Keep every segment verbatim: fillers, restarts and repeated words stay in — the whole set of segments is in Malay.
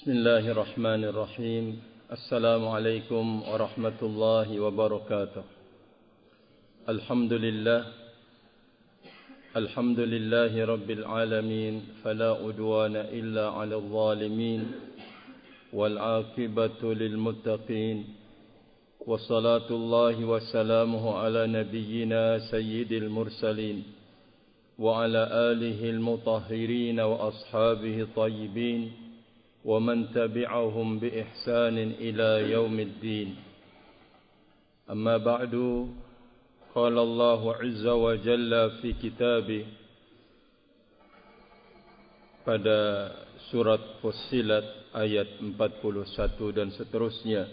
Bismillahirrahmanirrahim. Assalamualaikum warahmatullahi wabarakatuh. Alhamdulillah. Alhamdulillahi rabbil alamin. Fala udwana illa 'alal zalimin. Wal 'aqibatu lil muttaqin. Wassalatullahi wassalamuhu ala nabiyyina sayyidil mursalin wa ala alihi al mutahhirin wa ashabihi tayyibin ومن تبعهم بإحسان إلى يوم الدين. أما بعد، قال الله عز وجل في كتابه pada surat Fussilat ayat empat puluh satu dan seterusnya.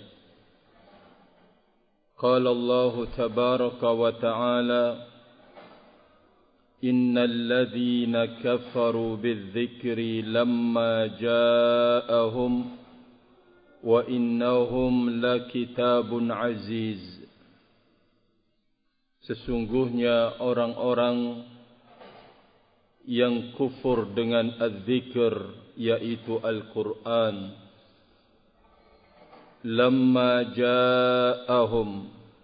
Qala Allah tabaraka wa ta'ala, Innal ladzina kafaru bidzikri lamma ja'ahum wa innahum lakitabun aziz. Sesungguhnya orang-orang yang kufur dengan az-zikr, yaitu Al-Quran, lamma ja'ahum,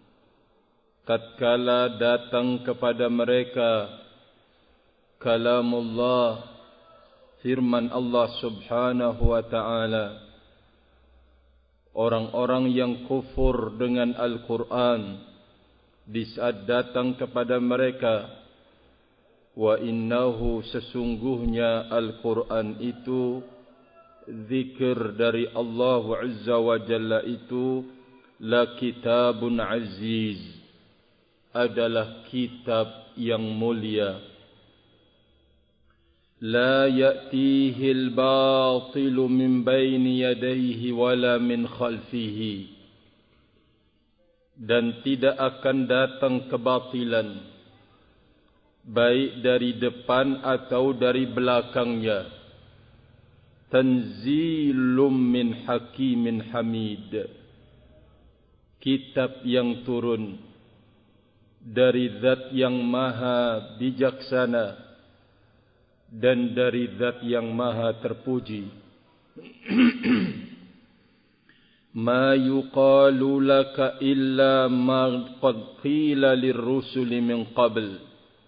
tatkala datang kepada mereka kalamullah, firman Allah subhanahu wa ta'ala. Orang-orang yang kufur dengan Al-Quran, di saat datang kepada mereka, wa innahu, sesungguhnya Al-Quran itu, zikir dari Allah Azza wa Jalla itu, la kitabun aziz, adalah kitab yang mulia. La ya'tihi al-batilu min baini yadayhi wala min khalfihi, dan tidak akan datang kebatilan baik dari depan atau dari belakangnya. Tanzilum min hakimin hamid, kitab yang turun dari zat yang maha bijaksana dan dari zat yang maha terpuji. Ma yuqalu laka illa ma qad qila lirrusuli min qabl,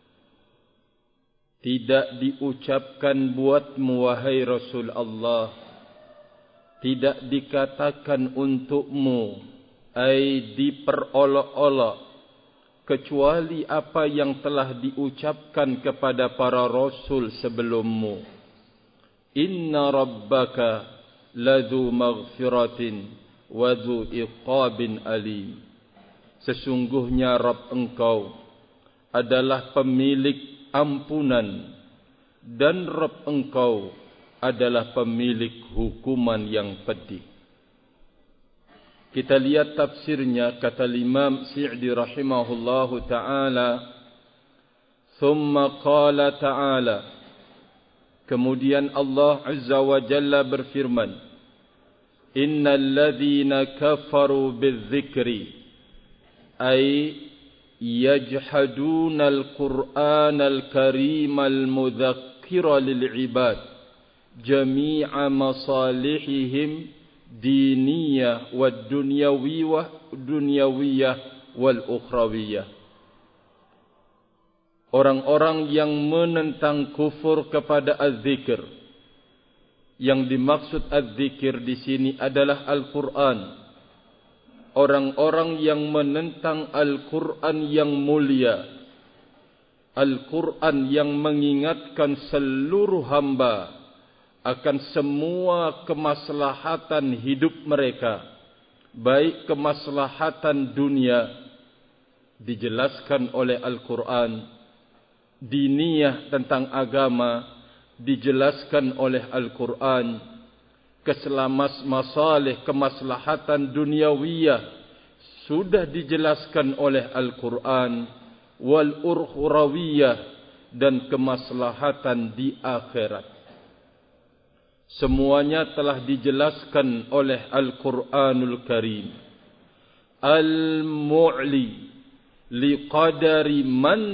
tidak diucapkan buatmu wahai Rasul Allah, tidak dikatakan untukmu, ai diperolok-olok, kecuali apa yang telah diucapkan kepada para rasul sebelummu. Inna rabbaka ladzu maghfiratin wa dzu iqabin alim. Sesungguhnya Rabb engkau adalah pemilik ampunan, dan Rabb engkau adalah pemilik hukuman yang pedih. Kita lihat tafsirnya, kata Imam Sa'di rahimahullahu ta'ala, thumma qala ta'ala, kemudian Allah Azza wa Jalla berfirman, innal ladzina kafaru bidzikri, ay yajhaduna al-Qur'an al-karim al-mudzakkira lil-ibad jami'a masalihihim diniyah wa dunyawiyah dunyawiyah wal ukhrawiyah. Orang-orang yang menentang kufur kepada az-zikr, yang dimaksud az-zikr di sini adalah Al-Quran. Orang-orang yang menentang Al-Quran yang mulia, Al-Quran yang mengingatkan seluruh hamba akan semua kemaslahatan hidup mereka, baik kemaslahatan dunia, dijelaskan oleh Al-Quran, diniyah tentang agama, dijelaskan oleh Al-Quran, keselamas masalih kemaslahatan duniawiyah sudah dijelaskan oleh Al-Quran, wal ukhrawiyah, dan kemaslahatan di akhirat. Semuanya telah dijelaskan oleh Al-Quranul Karim. Al-Mu'li liqadari man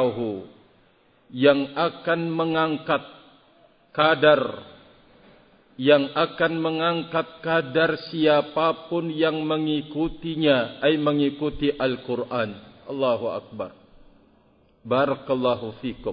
ittaba'ahu, yang akan mengangkat kadar yang akan mengangkat kadar siapapun yang mengikutinya, ay mengikuti Al-Quran. Allahu Akbar. Barakallahu fikum.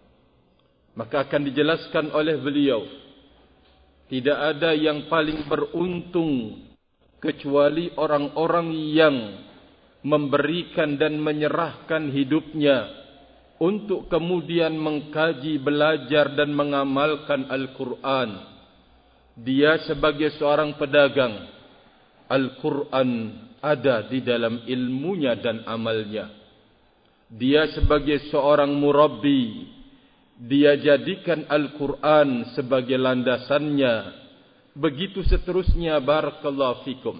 Maka akan dijelaskan oleh beliau, tidak ada yang paling beruntung kecuali orang-orang yang memberikan dan menyerahkan hidupnya untuk kemudian mengkaji, belajar dan mengamalkan Al-Quran. Dia sebagai seorang pedagang, Al-Quran ada di dalam ilmunya dan amalnya. Dia sebagai seorang murabbi, dia jadikan Al-Quran sebagai landasannya. Begitu seterusnya, barakallahu fikum.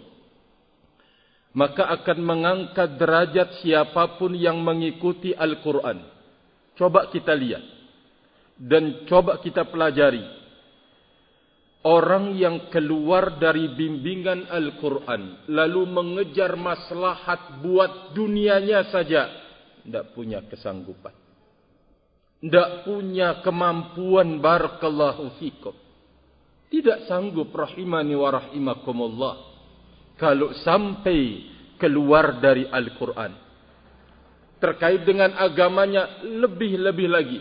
Maka akan mengangkat derajat siapapun yang mengikuti Al-Quran. Coba kita lihat dan coba kita pelajari. Orang yang keluar dari bimbingan Al-Quran lalu mengejar maslahat buat dunianya saja, tidak punya kesanggupan, tidak punya kemampuan, barakallahu fikum. Tidak sanggup, rahimani wa rahimakumullah, kalau sampai keluar dari Al-Quran. Terkait dengan agamanya lebih-lebih lagi.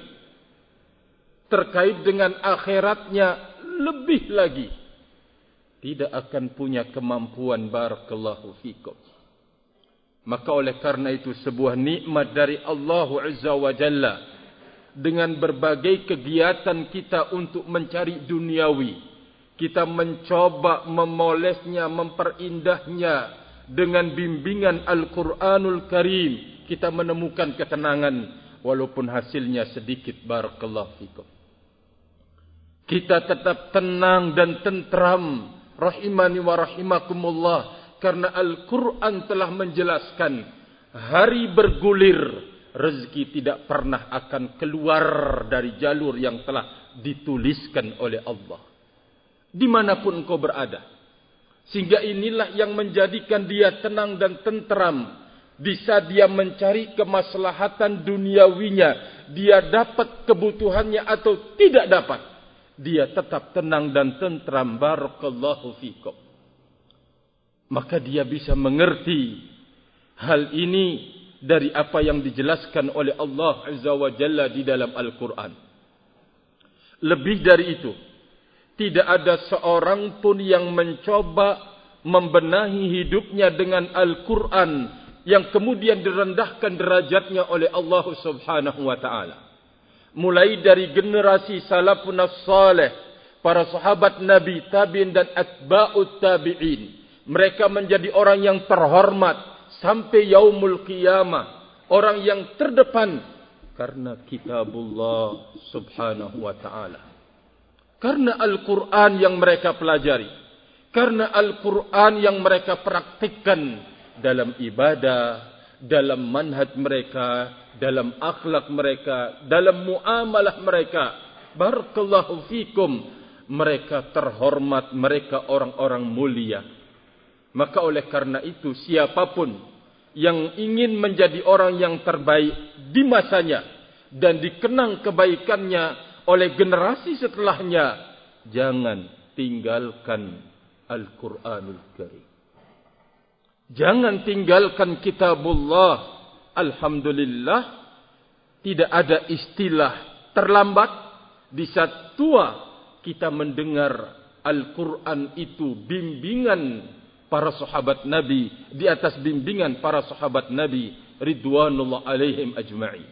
Terkait dengan akhiratnya lebih lagi. Tidak akan punya kemampuan, barakallahu fikum. Maka oleh karena itu sebuah nikmat dari Allah Azza wa Jalla, dengan berbagai kegiatan kita untuk mencari duniawi, kita mencoba memolesnya, memperindahnya dengan bimbingan Al-Quranul Karim, kita menemukan ketenangan walaupun hasilnya sedikit, barakallahu fikum. Kita tetap tenang dan tentram, rahimani wa rahimakumullah, karena Al-Quran telah menjelaskan hari bergulir, rezeki tidak pernah akan keluar dari jalur yang telah dituliskan oleh Allah, dimanapun engkau berada. Sehingga inilah yang menjadikan dia tenang dan tentram. Bisa dia mencari kemaslahatan duniawinya, dia dapat kebutuhannya atau tidak dapat, dia tetap tenang dan tentram, barakallahu fikum. Maka dia bisa mengerti hal ini dari apa yang dijelaskan oleh Allah Azza wa Jalla di dalam Al-Quran. Lebih dari itu, tidak ada seorang pun yang mencoba membenahi hidupnya dengan Al-Quran yang kemudian direndahkan derajatnya oleh Allah Subhanahu wa ta'ala. Mulai dari generasi salafun as-salih, para sahabat Nabi, tabi'in dan atba'ut tabi'in. Mereka menjadi orang yang terhormat sampai yaumul qiyamah, orang yang terdepan karena kitabullah Subhanahu wa ta'ala. Karena Al-Quran yang mereka pelajari, karena Al-Quran yang mereka praktikkan dalam ibadah, dalam manhaj mereka, dalam akhlak mereka, dalam muamalah mereka. Barakallahu fikum. Mereka terhormat, mereka orang-orang mulia. Maka oleh karena itu, siapapun yang ingin menjadi orang yang terbaik di masanya dan dikenang kebaikannya oleh generasi setelahnya, jangan tinggalkan Al-Quranul Karim. Jangan tinggalkan kitabullah. Alhamdulillah, tidak ada istilah terlambat. Di saat tua kita mendengar Al-Quran itu bimbingan para sahabat Nabi, di atas bimbingan para sahabat Nabi ridwanullah alaihim ajma'in.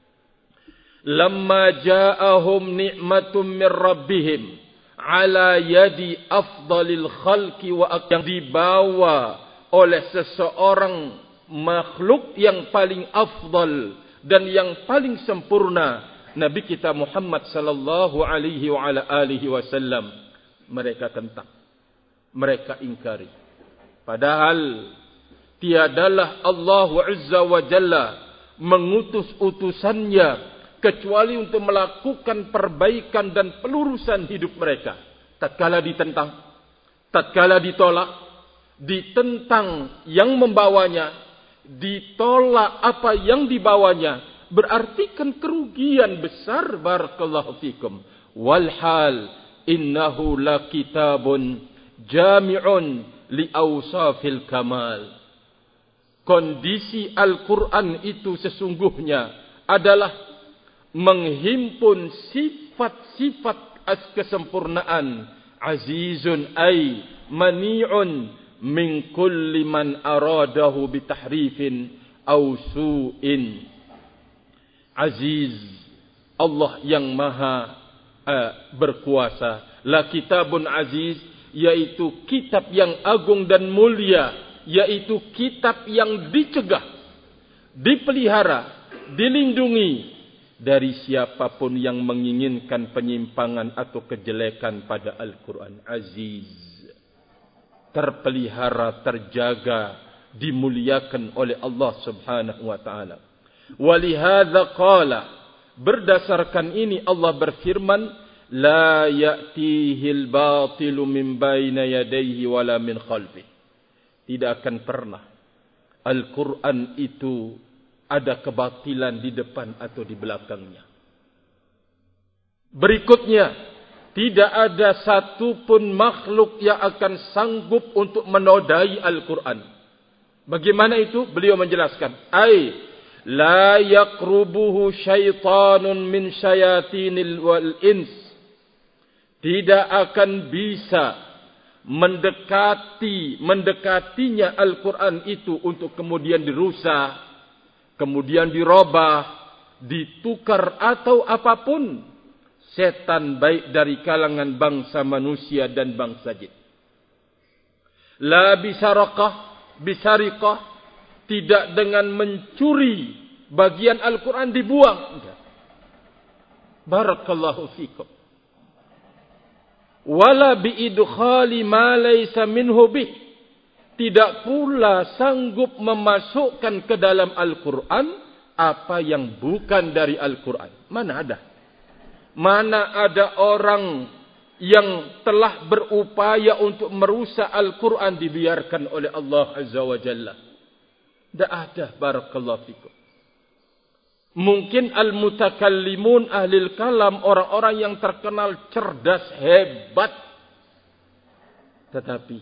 Lamma ja'ahum ni'matum min rabbihim ala yadi afdalil khalqi wa yang dibawa oleh seseorang makhluk yang paling afdal dan yang paling sempurna, Nabi kita Muhammad sallallahu alaihi wa ala alihi wasallam. Mereka tentang, mereka ingkari. Padahal tiadalah Allah Azza wa Jalla mengutus utusannya kecuali untuk melakukan perbaikan dan pelurusan hidup mereka. Tatkala ditentang, tatkala ditolak, ditentang yang membawanya, ditolak apa yang dibawanya, berarti kan kerugian besar, barakallahu fikum. Walhal innahu lakitabun jami'un li awsafil kamal. Kondisi Al-Quran itu sesungguhnya adalah menghimpun sifat-sifat kesempurnaan. Azizun ay mani'un min kulli man aradahu bitahrifin aw su'in. Aziz, Allah yang maha uh, berkuasa. La kitabun aziz, yaitu kitab yang agung dan mulia, yaitu kitab yang dicegah, dipelihara, dilindungi dari siapapun yang menginginkan penyimpangan atau kejelekan pada Al-Quran. Aziz, terpelihara, terjaga, dimuliakan oleh Allah Subhanahu wa taala. Walihadza qala, berdasarkan ini Allah berfirman, la ya'tihil batilu min baina yadayhi wala min khalfihi. Tidak akan pernah Al-Quran itu ada kebatilan di depan atau di belakangnya. Berikutnya, tidak ada satupun makhluk yang akan sanggup untuk menodai Al-Quran. Bagaimana itu? Beliau menjelaskan, ay la yaqrubuhu syaitanun min syayatinil wal ins. Tidak akan bisa mendekati mendekatinya Al-Quran itu untuk kemudian dirusak, kemudian dirubah, ditukar atau apapun. Setan baik dari kalangan bangsa manusia dan bangsa jin. La bisarakah, bisariqah, tidak dengan mencuri bagian Al-Quran dibuang. Barakallahu fikum. Wala biidkhali ma laysa minhu bih. Tidak pula sanggup memasukkan ke dalam Al-Quran apa yang bukan dari Al-Quran. Mana ada? Mana ada orang yang telah berupaya untuk merusak Al-Quran dibiarkan oleh Allah Azza wa Jalla? Tidak ada. Barakallahu fikum. Mungkin al-mutakallimun ahlil kalam, orang-orang yang terkenal cerdas, hebat, tetapi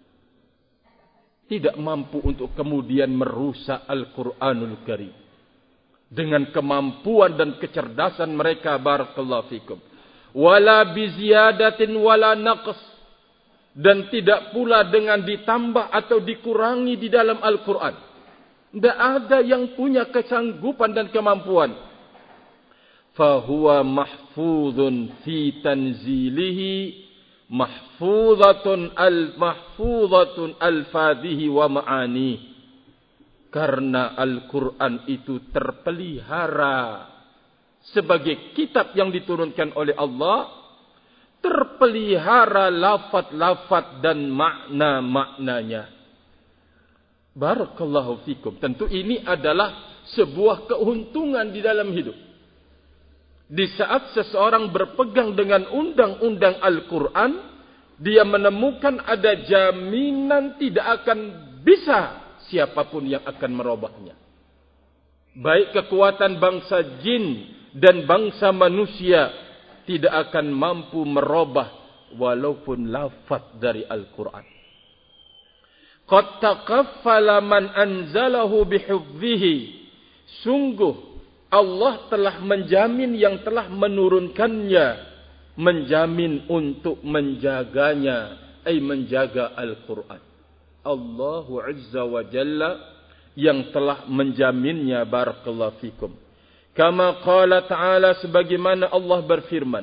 tidak mampu untuk kemudian merusak Al-Quranul Karim. Dengan kemampuan dan kecerdasan mereka, barakallahu fikum. Wala biziyadatin wala naqs. Dan tidak pula dengan ditambah atau dikurangi di dalam Al-Quran. Tidak ada yang punya kesanggupan dan kemampuan. Fahuwa mahfudun fi tanzilihi mahfudatun al-mahfudatun al-fadhihi wa ma'ani. Karena Al-Quran itu terpelihara sebagai kitab yang diturunkan oleh Allah, terpelihara lafaz-lafaz dan makna-maknanya. Barakallahu fikum. Tentu ini adalah sebuah keuntungan di dalam hidup. Di saat seseorang berpegang dengan undang-undang Al-Quran, dia menemukan ada jaminan tidak akan bisa siapapun yang akan merubahnya. Baik kekuatan bangsa jin dan bangsa manusia tidak akan mampu merubah walaupun lafaz dari Al-Quran. Qad taqaffala man anzalahu bihifdhihi. Sungguh Allah telah menjamin yang telah menurunkannya, menjamin untuk menjaganya, ay menjaga Al-Quran. Allahu Azza wa Jalla yang telah menjaminnya. Barakallahu fikum. Kama qala ta'ala, sebagaimana Allah berfirman,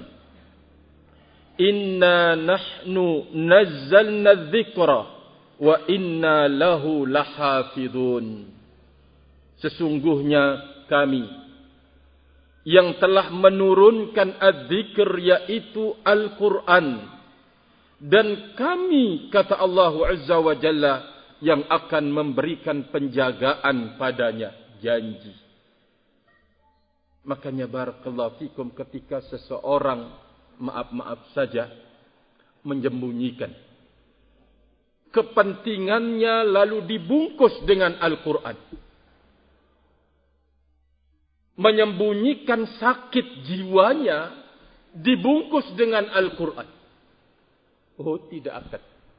Inna nahnu nazzalna dzikra wa inna lahu lahafidun. Sesungguhnya kami yang telah menurunkan adzikr, yaitu Al-Quran, dan kami, kata Allah Azza wa Jalla, yang akan memberikan penjagaan padanya, janji. Makanya barakallahu fikum, ketika seseorang maaf-maaf saja menyembunyikan kepentingannya lalu dibungkus dengan Al-Quran, menyembunyikan sakit jiwanya dibungkus dengan Al-Quran, Oh, tidak akan.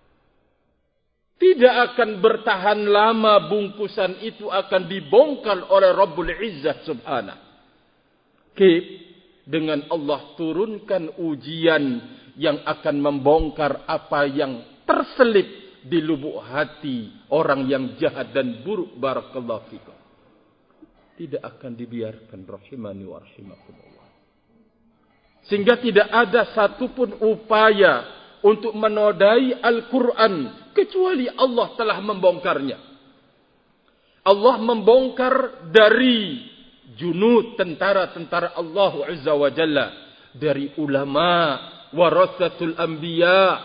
Tidak akan bertahan lama bungkusan itu akan dibongkar oleh Rabbul Izzah Subhanahu. Kip, dengan Allah turunkan ujian yang akan membongkar apa yang terselip di lubuk hati orang yang jahat dan buruk. Barakallahu fikum. Tidak akan dibiarkan, rahimani wa rahimakumullah. Sehingga tidak ada satupun upaya untuk menodai Al-Quran kecuali Allah telah membongkarnya. Allah membongkar dari junud tentara-tentara Allah Azza wa Jalla, dari ulama warathatul anbiya.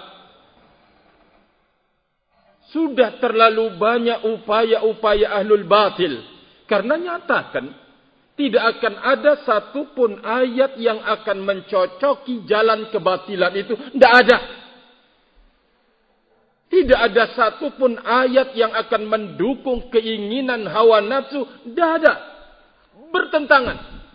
Sudah terlalu banyak upaya-upaya ahlul batil, karena nyatakan tidak akan ada satupun ayat yang akan mencocoki jalan kebatilan itu. Tidak ada. Tidak ada satupun ayat yang akan mendukung keinginan hawa nafsu. Tidak ada. Bertentangan.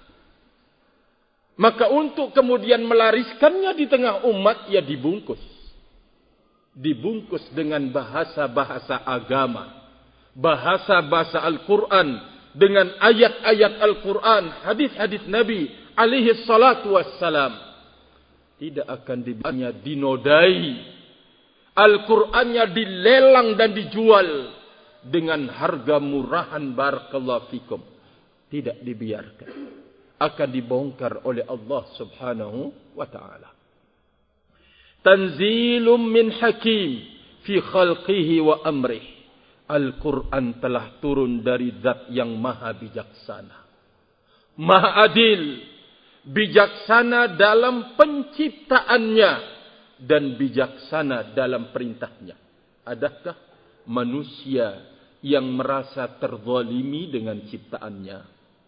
Maka untuk kemudian melariskannya di tengah umat, ya dibungkus. Dibungkus dengan bahasa-bahasa agama. Bahasa-bahasa Al-Quran. Dengan ayat-ayat Al-Quran. Hadis-hadis Nabi alaihi salatu wassalam. Tidak akan dibiarkannya dinodai. Al-Qur'annya dilelang dan dijual dengan harga murahan. Barakallahu fikum. Tidak dibiarkan. Akan dibongkar oleh Allah subhanahu wa ta'ala. Tanzilum min hakim fi khalqihi wa amrih. Al-Quran telah turun dari zat yang maha bijaksana. Maha adil. Bijaksana dalam penciptaannya. Dan bijaksana dalam perintahnya. Adakah manusia yang merasa terzalimi dengan ciptaannya?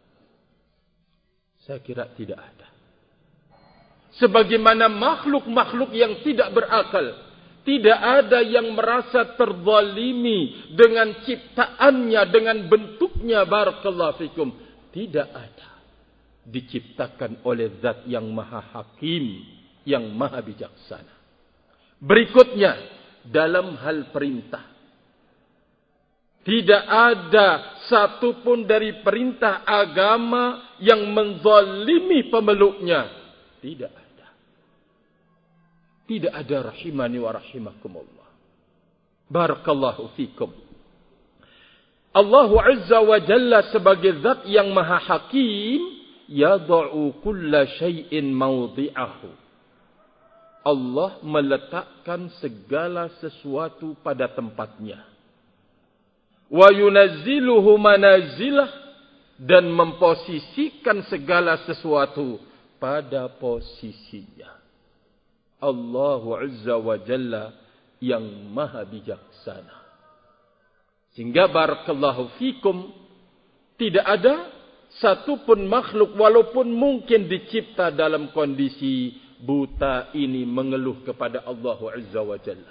Saya kira tidak ada. Sebagaimana makhluk-makhluk yang tidak berakal, tidak ada yang merasa terzalimi dengan ciptaannya, dengan bentuknya. Barakallahu fikum. Tidak ada. Diciptakan oleh zat yang maha hakim, yang maha bijaksana. Berikutnya, dalam hal perintah. Tidak ada satupun dari perintah agama yang menzalimi pemeluknya. Tidak ada. Tidak ada, rahimani wa rahimakumullah. Barakallahu fikum. Allah Azza wa Jalla sebagai zat yang maha hakim, yada'u kulla syai'in mawdi'ahu. Allah meletakkan segala sesuatu pada tempatnya. Wa yunazziluhu manazilah, dan memposisikan segala sesuatu pada posisinya. Allah Azza wa Jalla yang maha bijaksana. Sehingga barakallahu fikum, tidak ada satupun makhluk walaupun mungkin dicipta dalam kondisi buta ini mengeluh kepada Allah Azza wa Jalla.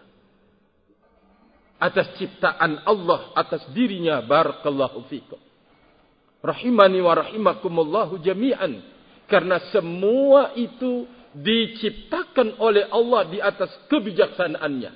Atas ciptaan Allah, atas dirinya. Barakallahu fikum. Rahimani wa rahimakumullahu jami'an. Karena semua itu diciptakan oleh Allah di atas kebijaksanaannya.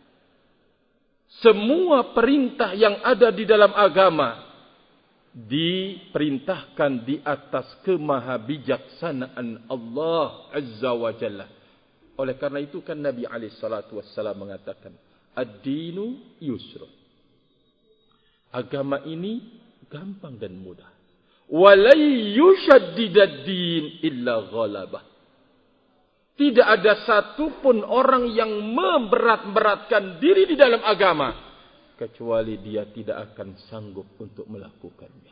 Semua perintah yang ada di dalam agama diperintahkan di atas kemahabijaksanaan Allah Azza wa Jalla. Oleh karena itu kan Nabi alaihi salatu wassalam mengatakan, ad-dinu yusrun. Agama ini gampang dan mudah. Walai yushaddidad din illa ghalabah. Tidak ada satupun orang yang memberat-beratkan diri di dalam agama kecuali dia tidak akan sanggup untuk melakukannya.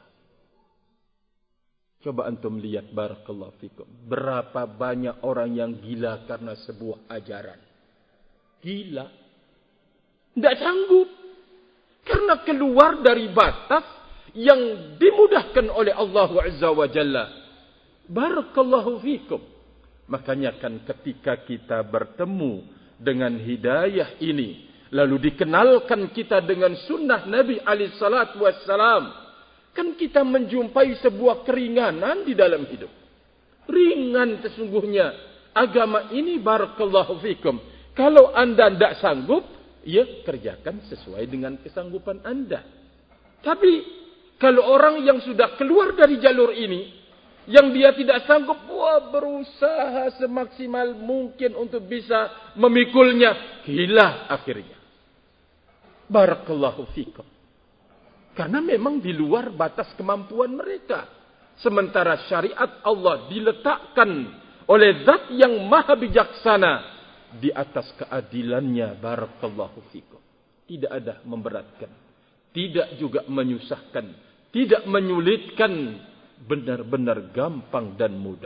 Coba antum lihat, barakallahu fikum, berapa banyak orang yang gila karena sebuah ajaran. Gila. Tidak sanggup. Karena keluar dari batas yang dimudahkan oleh Allah Azza wa Jalla. Barakallahu fikum. Makanya kan ketika kita bertemu dengan hidayah ini, lalu dikenalkan kita dengan sunnah Nabi alaihi salatu wassalam, kan kita menjumpai sebuah keringanan di dalam hidup. Ringan sesungguhnya agama ini, barakallahu fikum. Kalau anda tidak sanggup, ya kerjakan sesuai dengan kesanggupan anda. Tapi kalau orang yang sudah keluar dari jalur ini, yang dia tidak sanggup, wah berusaha semaksimal mungkin untuk bisa memikulnya, gila akhirnya. Barakallahu fikum. Karena memang di luar batas kemampuan mereka. Sementara syariat Allah diletakkan oleh zat yang maha bijaksana di atas keadilannya. Barakallahu fikum. Tidak ada memberatkan. Tidak juga menyusahkan. Tidak menyulitkan. Benar-benar gampang dan mudah.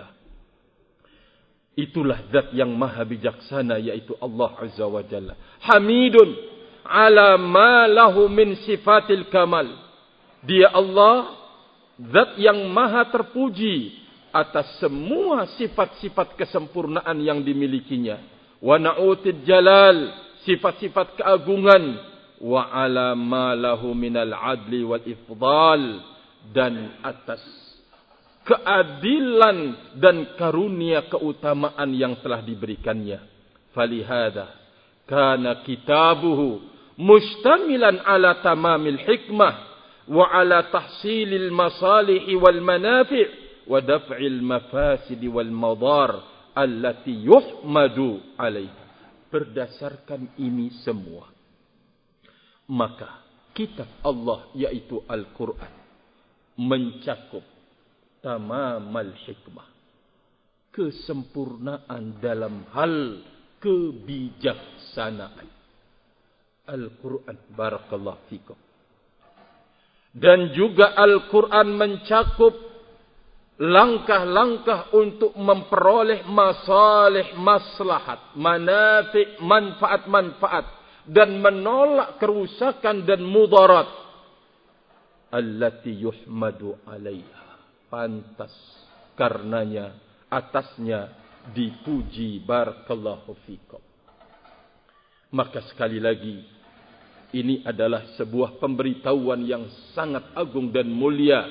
Itulah zat yang maha bijaksana, yaitu Allah Azza wa Jalla. Hamidun ala ma lahu min sifatil kamal. Dia Allah, zat yang maha terpuji atas semua sifat-sifat kesempurnaan yang dimilikinya. Wa na'utid jalal, sifat-sifat keagungan. Wa ala ma lahu minal adli wal ifdal, dan atas keadilan dan karunia keutamaan yang telah diberikannya. Falihada kana kitabuhu mustamilan ala tamamil hikmah wa ala tahsilil masalihi wal manafi' wa daf'il mafasidi wal madar allati yuhmadu alaih. Berdasarkan ini semua, maka kitab Allah yaitu Al-Quran mencakup tamamal hikmah, kesempurnaan dalam hal kebijaksanaan. Al-Quran, barakallahu fikum. Dan juga Al-Quran mencakup langkah-langkah untuk memperoleh masalih maslahat, manafi' manfaat-manfaat, dan menolak kerusakan dan mudarat allati yuhmadu alaiha. Pantas karenanya, atasnya dipuji. Barakallahu fikum. Maka sekali lagi, ini adalah sebuah pemberitahuan yang sangat agung dan mulia.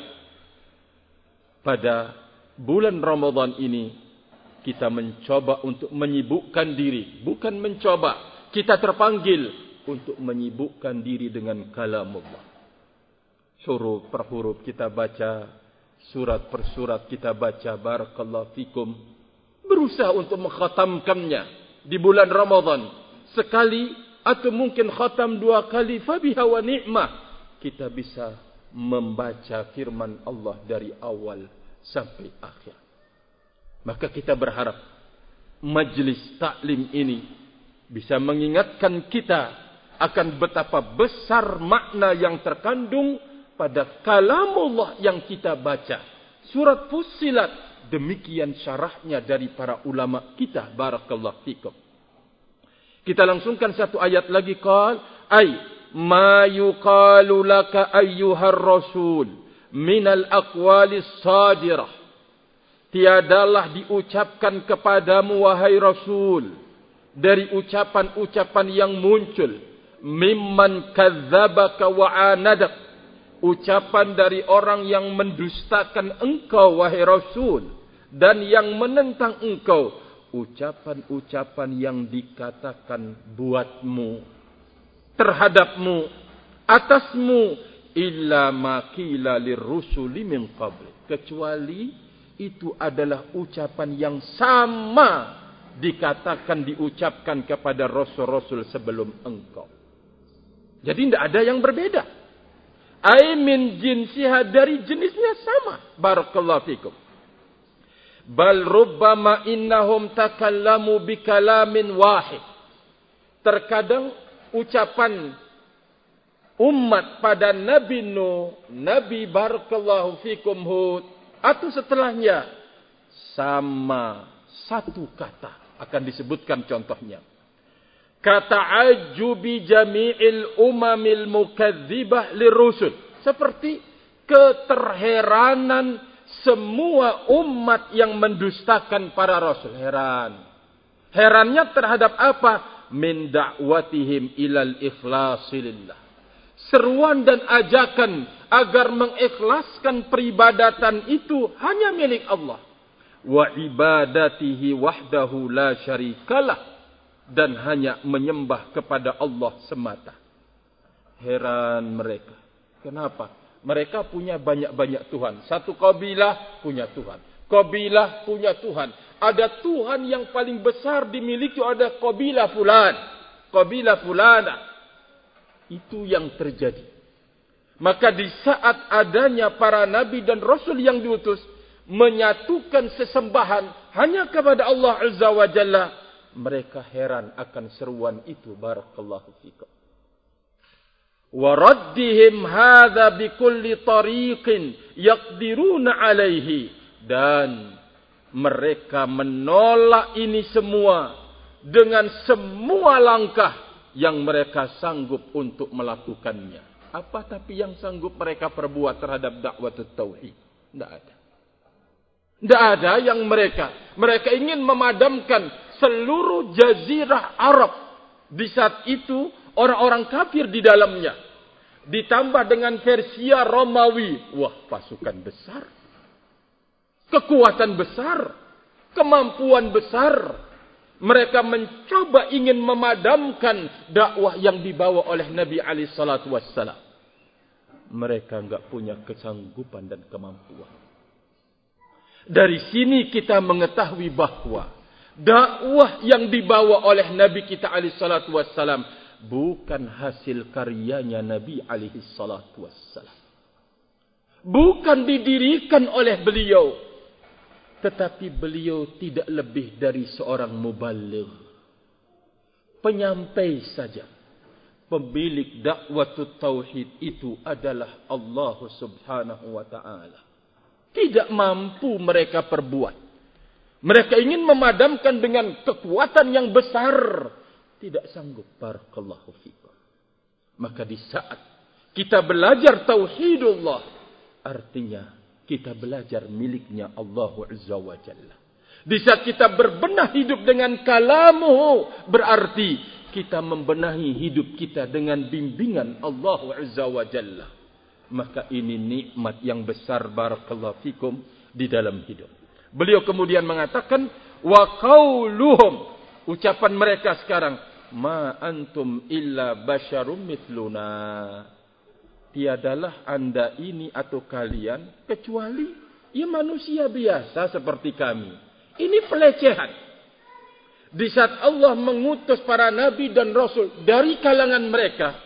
Pada bulan Ramadan ini, kita mencoba untuk menyibukkan diri. Bukan mencoba, kita terpanggil untuk menyibukkan diri dengan kalamullah. Huruf per huruf kita baca, surat per surat kita baca. Barakallahu fikum. Berusaha untuk mengkhatamkannya di bulan Ramadan. Sekali atau mungkin khatam dua kali. Fabiha wa ni'mah. Kita bisa membaca firman Allah dari awal sampai akhir. Maka kita berharap majlis taklim ini bisa mengingatkan kita akan betapa besar makna yang terkandung pada kalamullah yang kita baca. Surat Fussilat, demikian syarahnya dari para ulama kita. Barakallahu fikum. Kita langsungkan satu ayat lagi. Qal ay ma yuqalu laka ayyuhar rasul minal aqwalis sadirah. Tiadalah diucapkan kepadamu wahai rasul dari ucapan-ucapan yang muncul, mimman kadzdzabaka wa anadak, ucapan dari orang yang mendustakan engkau wahai Rasul dan yang menentang engkau, ucapan-ucapan yang dikatakan buatmu, terhadapmu, atasmu, illa ma qila lirrusuli min qabl, kecuali itu adalah ucapan yang sama dikatakan, diucapkan kepada rasul-rasul sebelum engkau. Jadi tidak ada yang berbeda. Ai min jinsiha, dari jenisnya sama. Barakallahu fikum. Bal rubbama innahum takallamu bikalamin wahid. Terkadang ucapan umat pada Nabi Nuh, Nabi barakallahu fikum Hud, atau setelahnya sama satu kata. Akan disebutkan contohnya. Kata'ajubi jami'il umamil mukadzibah lirusul. Seperti keterheranan semua umat yang mendustakan para rasul. Heran. Herannya terhadap apa? Min da'watihim ilal ikhlasi lillah. Seruan dan ajakan agar mengikhlaskan peribadatan itu hanya milik Allah. Wa ibadatihi wahdahu la syarikalah. dan hanya menyembah kepada Allah semata. Heran mereka. Kenapa? Mereka punya banyak-banyak Tuhan. Satu kabilah punya Tuhan. Kabilah punya Tuhan. Ada Tuhan yang paling besar dimiliki ada kabilah fulan. Kabilah fulana. Itu yang terjadi. Maka di saat adanya para nabi dan rasul yang diutus, menyatukan sesembahan hanya kepada Allah Azza wa Jalla, mereka heran akan seruan itu. Barakallahu fikum. Wa raddihim hadza bikulli tariqin yaqdiruna alaihi, dan mereka menolak ini semua dengan semua langkah yang mereka sanggup untuk melakukannya. Apa tapi yang sanggup mereka perbuat terhadap dakwah tauhid? Tidak ada. Tidak ada yang mereka. Mereka ingin memadamkan seluruh jazirah Arab. Di saat itu orang-orang kafir di dalamnya. Ditambah dengan Persia Romawi. Wah, pasukan besar. Kekuatan besar. Kemampuan besar. Mereka mencoba ingin memadamkan dakwah yang dibawa oleh Nabi alaihi salatu wassalam. Mereka enggak punya kesanggupan dan kemampuan. Dari sini kita mengetahui bahawa dakwah yang dibawa oleh Nabi kita alaihi salatu wassalam bukan hasil karyanya Nabi alaihi salatu wassalam. Bukan didirikan oleh beliau, tetapi beliau tidak lebih dari seorang muballigh, penyampai saja. Pemilik dakwah tauhid itu adalah Allah Subhanahu wa taala. Tidak mampu mereka perbuat. Mereka ingin memadamkan dengan kekuatan yang besar, tidak sanggup. Barakallahu fikum. Maka di saat kita belajar tauhidullah, artinya kita belajar miliknya Allah Azza wa Jalla. Di saat kita berbenah hidup dengan kalamuhu, berarti kita membenahi hidup kita dengan bimbingan Allah Azza wa Jalla. Maka ini nikmat yang besar, barakallahu fikum, di dalam hidup. Beliau kemudian mengatakan, wa qauluhum, ucapan mereka sekarang, ma antum illa basyarum mithluna. Tiadalah anda ini atau kalian kecuali ya manusia biasa seperti kami. Ini pelecehan. Di saat Allah mengutus para nabi dan rasul dari kalangan mereka,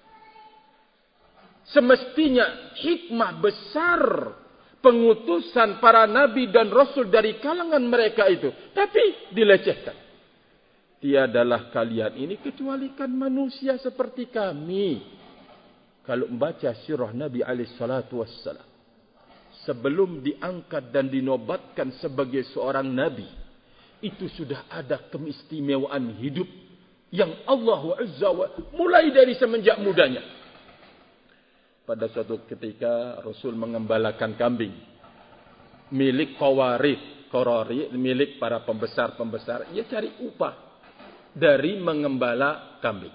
semestinya hikmah besar pengutusan para nabi dan rasul dari kalangan mereka itu, tapi dilecehkan. Tiadalah kalian ini kecuali kan manusia seperti kami. Kalau membaca sirah Nabi alaihi salatu wassalam, sebelum diangkat dan dinobatkan sebagai seorang nabi, itu sudah ada keistimewaan hidup yang Allah Azza wa mulai dari semenjak mudanya. Pada suatu ketika Rasul mengembalakan kambing milik qawarid, qawarid milik para pembesar-pembesar, ia cari upah dari mengembala kambing.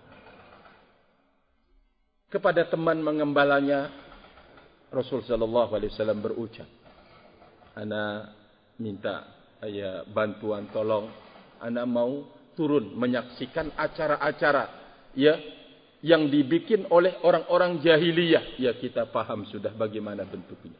Kepada teman mengembalanya, Rasul sallallahu alaihi wasallam berucap, "Ana minta ya bantuan, tolong ana mau turun menyaksikan acara-acara ya yang dibikin oleh orang-orang jahiliyah." Ya, kita paham sudah bagaimana bentuknya.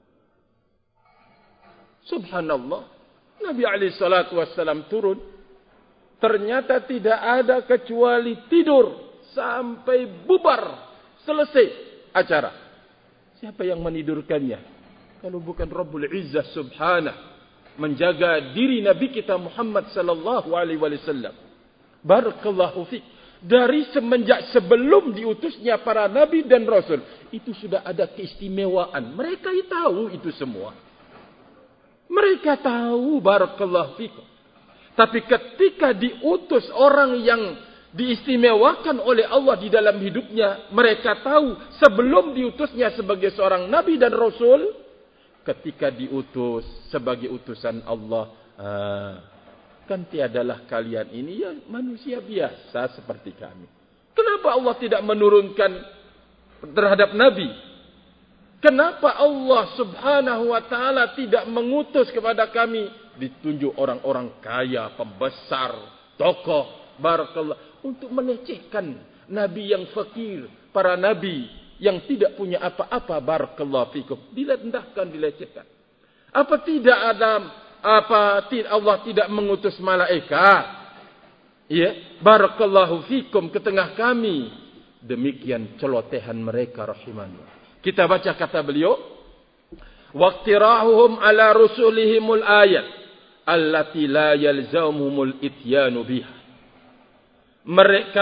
Subhanallah, Nabi alaihi salatu wassalam turun, ternyata tidak ada kecuali tidur sampai bubar selesai acara. Siapa yang menidurkannya kalau bukan Rabbul Izzah subhanahu menjaga diri Nabi kita Muhammad sallallahu alaihi wasallam. Barakallahu fiik. Dari semenjak sebelum diutusnya para nabi dan rasul, itu sudah ada keistimewaan. Mereka tahu itu semua. Mereka tahu, barakallahu fiik. Tapi ketika diutus orang yang diistimewakan oleh Allah di dalam hidupnya, mereka tahu sebelum diutusnya sebagai seorang nabi dan rasul, ketika diutus sebagai utusan Allah, ah, kan tiadalah kalian ini ya manusia biasa seperti kami. Kenapa Allah tidak menurunkan terhadap Nabi? Kenapa Allah subhanahu wa ta'ala tidak mengutus kepada kami? Ditunjuk orang-orang kaya, pembesar, tokoh, barakallah, untuk melecehkan nabi yang fakir, para nabi yang tidak punya apa-apa, barakallahu fikum, direndahkan, dilecehkan. Apa tidak ada apa Allah tidak mengutus malaikat, ya, barakallahu fikum, ke tengah kami? Demikian celotehan mereka rahimani. Kita baca kata beliau, waqtirahuhum ala rusulihimul ayat allati la yalzamuhumul ityanu biha. Mereka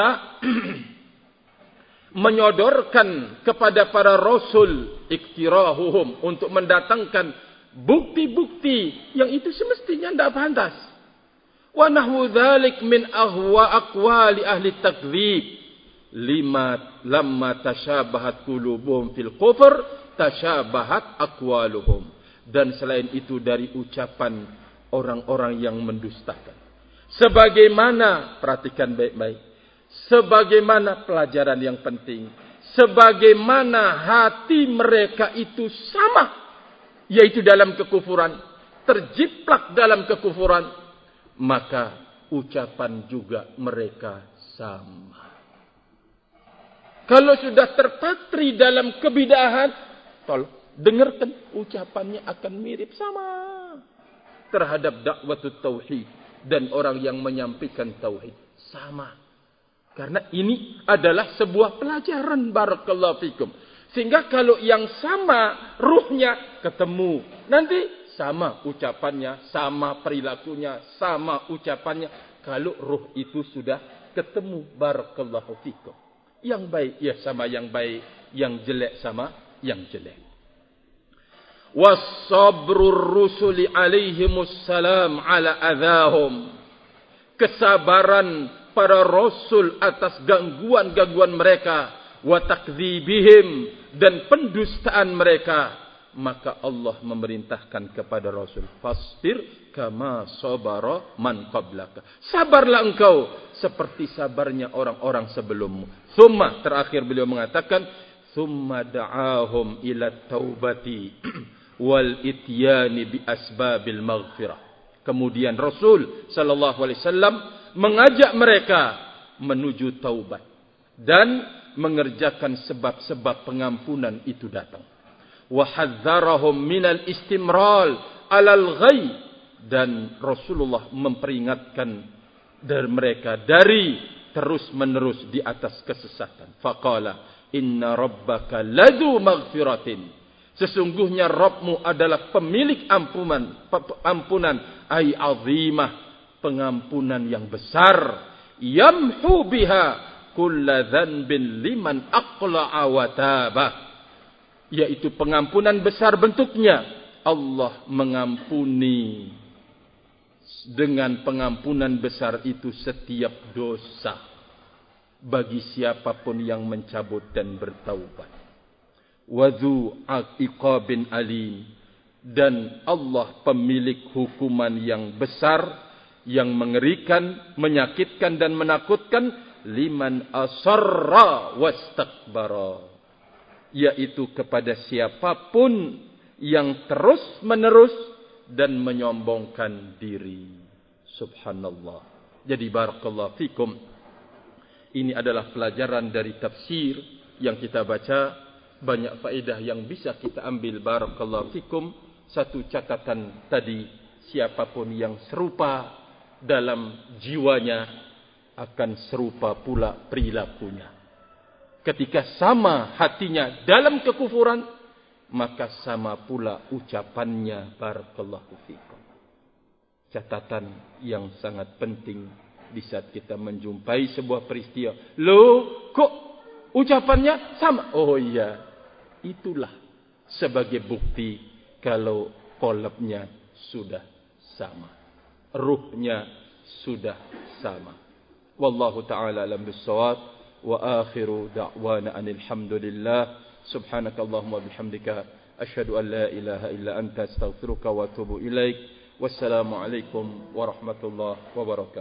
menyodorkan kepada para rasul iktirahuhum, untuk mendatangkan bukti-bukti yang itu semestinya tidak pantas. Wa nahwu dzalik min ahwa aqwali ahli takdzib lima lamma tashabahat qulubuhum fil kufr tashabahat aqwaluhum. Dan selain itu dari ucapan orang-orang yang mendustakan. Sebagaimana, perhatikan baik-baik, sebagaimana pelajaran yang penting, sebagaimana hati mereka itu sama, yaitu dalam kekufuran, terjiplak dalam kekufuran, maka ucapan juga mereka sama. Kalau sudah terpatri dalam kebidahan, tolong dengarkan, ucapannya akan mirip sama terhadap dakwah tauhid dan orang yang menyampaikan tauhid, sama. Karena ini adalah sebuah pelajaran, barakallahu fikum. Sehingga kalau yang sama ruhnya ketemu, nanti sama ucapannya, sama perilakunya, sama ucapannya. Kalau ruh itu sudah ketemu, barakallahu fikum. Yang baik ya sama yang baik, yang jelek sama yang jelek. Was-sabrur rusuli alaihimus salam ala adahum. Kesabaran para rasul atas gangguan-gangguan mereka, wa takdzibihim, dan pendustaan mereka. Maka Allah memerintahkan kepada Rasul, fasbir kama sabara man qablaka. Sabarlah engkau seperti sabarnya orang-orang sebelummu. Summa, terakhir beliau mengatakan, summa da'ahum ila taubati wal ityani bi asbabil maghfirah. Kemudian Rasul sallallahu alaihi wasallam mengajak mereka menuju taubat dan mengerjakan sebab-sebab pengampunan itu datang. Wa hadzarahum minal istimral alal ghai, dan Rasulullah memperingatkan dari mereka dari terus-menerus di atas kesesatan. Faqala inna rabbaka ladu maghfiratin. Sesungguhnya Rabbmu adalah pemilik ampunan, ampunan ay azimah, pengampunan yang besar. Yamhu biha kulla dhanbin liman aqla'a wa taba. Yaitu pengampunan besar bentuknya. Allah mengampuni dengan pengampunan besar itu setiap dosa bagi siapapun yang mencabut dan bertaubat. Wadhu iqabin alim, dan Allah pemilik hukuman yang besar, yang mengerikan, menyakitkan dan menakutkan, liman asarra wastakbara, yaitu kepada siapapun yang terus menerus dan menyombongkan diri. Subhanallah. Jadi barakallahu fikum, ini adalah pelajaran dari tafsir yang kita baca. Banyak faedah yang bisa kita ambil, barakallahu fikum. Satu catatan tadi, siapapun yang serupa dalam jiwanya akan serupa pula perilakunya. Ketika sama hatinya dalam kekufuran, maka sama pula ucapannya, barakallahu fikum. Catatan yang sangat penting di saat kita menjumpai sebuah peristiwa. Loh, kok ucapannya sama? Oh iya, itulah sebagai bukti kalau qalbnya sudah sama, ruhnya sudah sama. Wallahu ta'ala alam bis-shawab, wa akhiru da'wana anil hamdulillah. Subhanakallahumma bihamdika asyhadu an la ilaha illa anta astaghfiruka wa atubu ilaik. Wassalamu alaikum warahmatullahi wabarakatuh.